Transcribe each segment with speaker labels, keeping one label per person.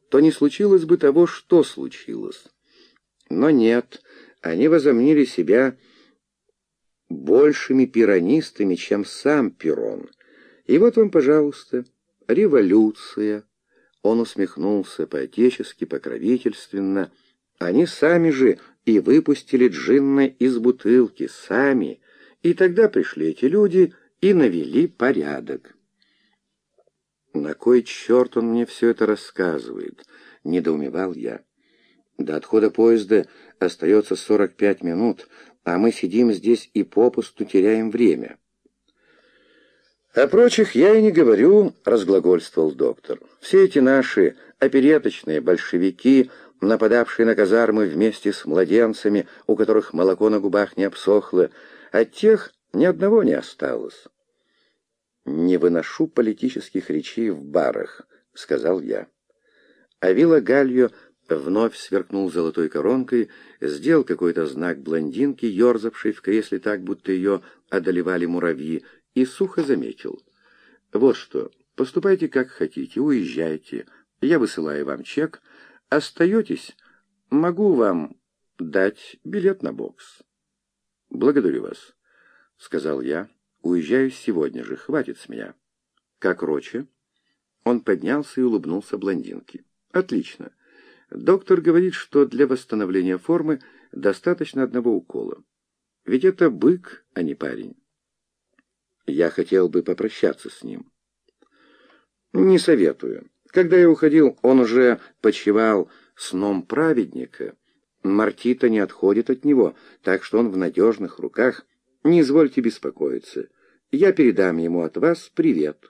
Speaker 1: то не случилось бы того, что случилось. Но нет, они возомнили себя большими пиронистами, чем сам Перрон. И вот вам, пожалуйста, революция. Он усмехнулся по-отечески, покровительственно. Они сами же и выпустили джинна из бутылки, сами. И тогда пришли эти люди и навели порядок. «На кой черт он мне все это рассказывает?» — недоумевал я. «До отхода поезда остается 45 минут, а мы сидим здесь и попусту теряем время». «О прочих я и не говорю», — разглагольствовал доктор. «Все эти наши опереточные большевики, нападавшие на казармы вместе с младенцами, у которых молоко на губах не обсохло, от тех ни одного не осталось». «Не выношу политических речей в барах», — сказал я. Авила Гальо вновь сверкнул золотой коронкой, сделал какой-то знак блондинке, ерзавшей в кресле так, будто ее одолевали муравьи, и сухо заметил: «Вот что, поступайте как хотите, уезжайте, я высылаю вам чек, остаетесь, могу вам дать билет на бокс». «Благодарю вас», — сказал я. «Уезжаю сегодня же, хватит с меня». «Как Роче?» Он поднялся и улыбнулся блондинке. «Отлично. Доктор говорит, что для восстановления формы достаточно одного укола. Ведь это бык, а не парень». Я хотел бы попрощаться с ним. «Не советую. Когда я уходил, он уже почивал сном праведника. Мартита не отходит от него, так что он в надежных руках. Не извольте беспокоиться. Я передам ему от вас привет».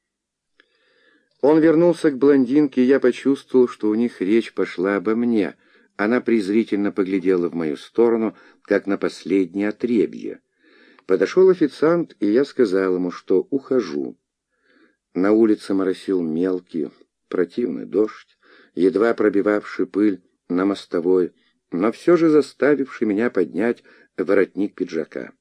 Speaker 1: Он вернулся к блондинке, и я почувствовал, что у них речь пошла обо мне. Она презрительно поглядела в мою сторону, как на последнее отребье. Подошел официант, и я сказал ему, что ухожу. На улице моросил мелкий, противный дождь, едва пробивавший пыль на мостовой, но все же заставивший меня поднять воротник пиджака.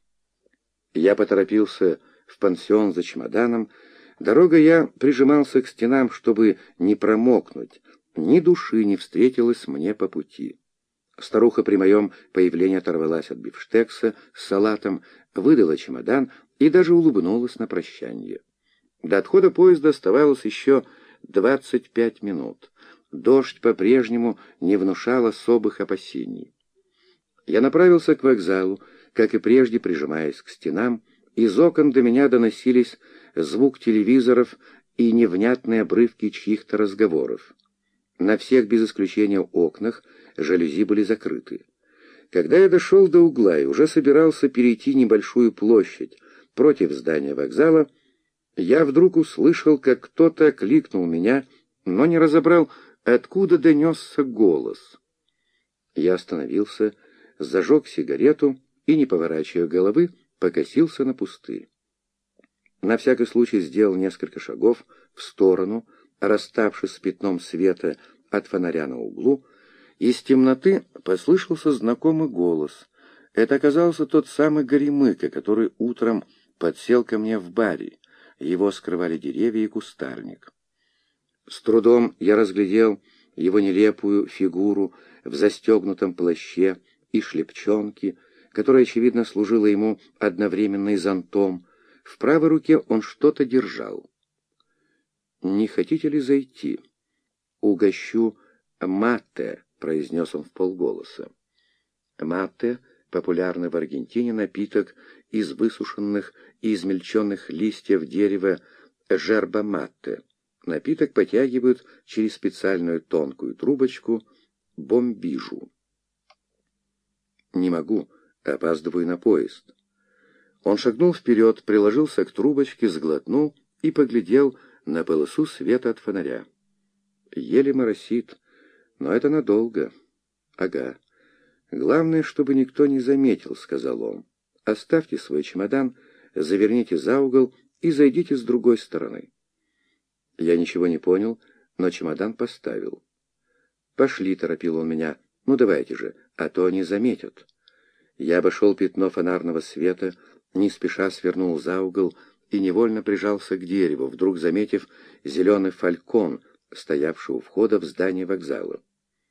Speaker 1: Я поторопился в пансион за чемоданом. Дорогой я прижимался к стенам, чтобы не промокнуть. Ни души не встретилось мне по пути. Старуха при моем появлении оторвалась от бифштекса с салатом, выдала чемодан и даже улыбнулась на прощание. До отхода поезда оставалось еще 25 минут. Дождь по-прежнему не внушал особых опасений. Я направился к вокзалу, как и прежде, прижимаясь к стенам. Из окон до меня доносились звук телевизоров и невнятные обрывки чьих-то разговоров. На всех без исключения окнах жалюзи были закрыты. Когда я дошел до угла и уже собирался перейти небольшую площадь против здания вокзала, я вдруг услышал, как кто-то окликнул меня, но не разобрал, откуда донесся голос. Я остановился, зажег сигарету и, не поворачивая головы, покосился на пустырь. На всякий случай сделал несколько шагов в сторону, расставшись с пятном света от фонаря на углу. Из темноты послышался знакомый голос. Это оказался тот самый Горемыка, который утром подсел ко мне в баре. Его скрывали деревья и кустарник. С трудом я разглядел его нелепую фигуру в застегнутом плаще и шлепчонке, которая, очевидно, служила ему одновременно и зонтом. В правой руке он что-то держал. «Не хотите ли зайти? Угощу матте», — произнес он вполголоса. Матте — популярный в Аргентине напиток из высушенных и измельченных листьев дерева жерба-матте. Напиток потягивают через специальную тонкую трубочку бомбижу. «Не могу, опаздываю на поезд». Он шагнул вперед, приложился к трубочке, сглотнул и поглядел на полосу света от фонаря. Еле моросит, но это надолго. Ага. Главное, чтобы никто не заметил, сказал он. Оставьте свой чемодан, заверните за угол и зайдите с другой стороны. Я ничего не понял, но чемодан поставил. Пошли, торопил он меня. Ну давайте же, а то они заметят. Я обошел пятно фонарного света, не спеша свернул за угол и невольно прижался к дереву, вдруг заметив зеленый фалькон, стоявший у входа в здание вокзала.